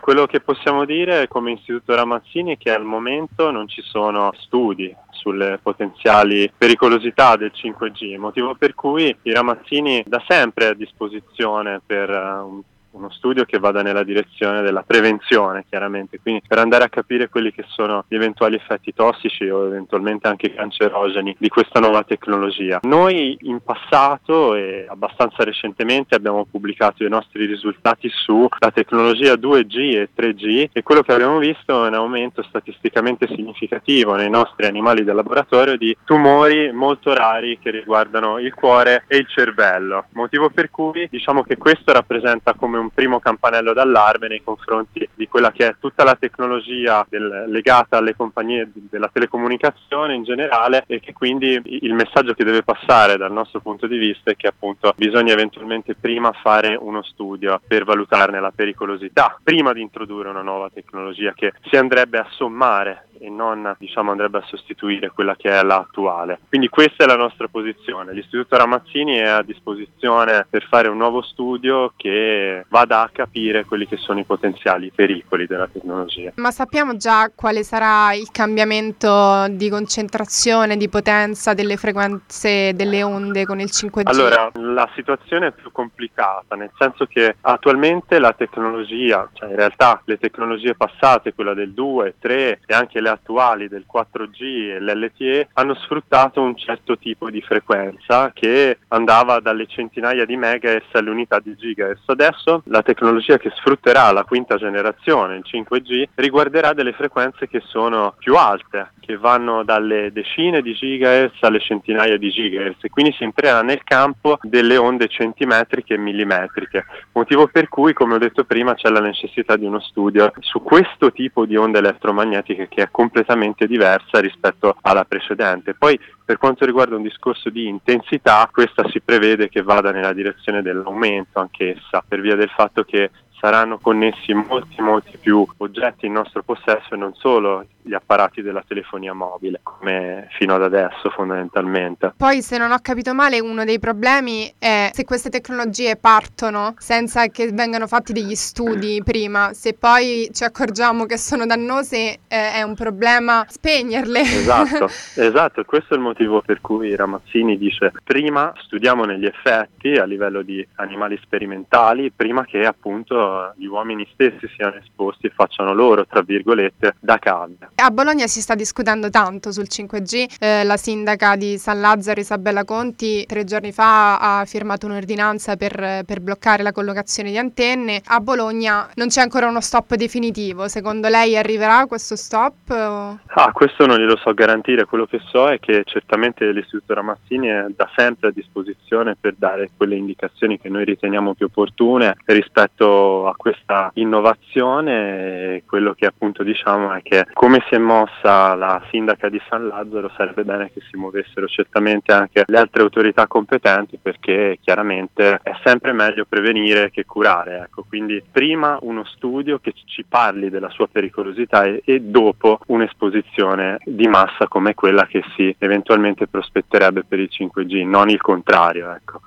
Quello che possiamo dire come Istituto Ramazzini è che al momento non ci sono studi sulle potenziali pericolosità del 5G, motivo per cui i Ramazzini da sempre è a disposizione per uno studio che vada nella direzione della prevenzione, chiaramente, quindi per andare a capire quelli che sono gli eventuali effetti tossici o eventualmente anche cancerogeni di questa nuova tecnologia. Noi in passato e abbastanza recentemente abbiamo pubblicato i nostri risultati sulla tecnologia 2G e 3G e quello che abbiamo visto è un aumento statisticamente significativo nei nostri animali da laboratorio di tumori molto rari che riguardano il cuore e il cervello, motivo per cui diciamo che questo rappresenta come un primo campanello d'allarme nei confronti di quella che è tutta la tecnologia legata alle compagnie della telecomunicazione in generale, e che quindi il messaggio che deve passare dal nostro punto di vista è che appunto bisogna eventualmente prima fare uno studio per valutarne la pericolosità prima di introdurre una nuova tecnologia che si andrebbe a sommare e non andrebbe a sostituire quella che è l'attuale. Quindi questa è la nostra posizione. L'Istituto Ramazzini è a disposizione per fare un nuovo studio che vada a capire quelli che sono i potenziali pericoli della tecnologia. Ma sappiamo già quale sarà il cambiamento di concentrazione, di potenza delle frequenze delle onde con il 5G? Allora, la situazione è più complicata, nel senso che attualmente la tecnologia, cioè in realtà le tecnologie passate, quella del 2, 3 e anche le attuali del 4G e l'LTE, hanno sfruttato un certo tipo di frequenza che andava dalle centinaia di megahertz alle unità di gigahertz. Adesso la tecnologia che sfrutterà la quinta generazione, il 5G, riguarderà delle frequenze che sono più alte, che vanno dalle decine di gigahertz alle centinaia di gigahertz, e quindi si entrerà nel campo delle onde centimetriche e millimetriche, motivo per cui, come ho detto prima, c'è la necessità di uno studio su questo tipo di onde elettromagnetiche che è completamente diversa rispetto alla precedente. Poi per quanto riguarda un discorso di intensità, questa si prevede che vada nella direzione dell'aumento anch'essa, per via del fatto che saranno connessi molti più oggetti in nostro possesso e non solo gli apparati della telefonia mobile, come fino ad adesso fondamentalmente. Poi, se non ho capito male, uno dei problemi è se queste tecnologie partono senza che vengano fatti degli studi prima, se poi ci accorgiamo che sono dannose, è un problema spegnerle. Esatto, questo è il motivo per cui Ramazzini dice prima studiamo negli effetti a livello di animali sperimentali, prima che appunto gli uomini stessi siano esposti e facciano loro, tra virgolette, da cavie. A Bologna si sta discutendo tanto sul 5G, la sindaca di San Lazzaro, Isabella Conti, 3 giorni fa ha firmato un'ordinanza per bloccare la collocazione di antenne. A Bologna non c'è ancora uno stop definitivo, secondo lei arriverà questo stop? Questo non glielo so garantire, quello che so è che certamente l'Istituto Ramazzini è da sempre a disposizione per dare quelle indicazioni che noi riteniamo più opportune rispetto a questa innovazione. Quello che appunto diciamo è che come si è mossa la sindaca di San Lazzaro sarebbe bene che si muovessero certamente anche le altre autorità competenti, perché chiaramente è sempre meglio prevenire che curare, ecco. Quindi prima uno studio che ci parli della sua pericolosità e dopo un'esposizione di massa come quella che si eventualmente prospetterebbe per il 5G, non il contrario, ecco.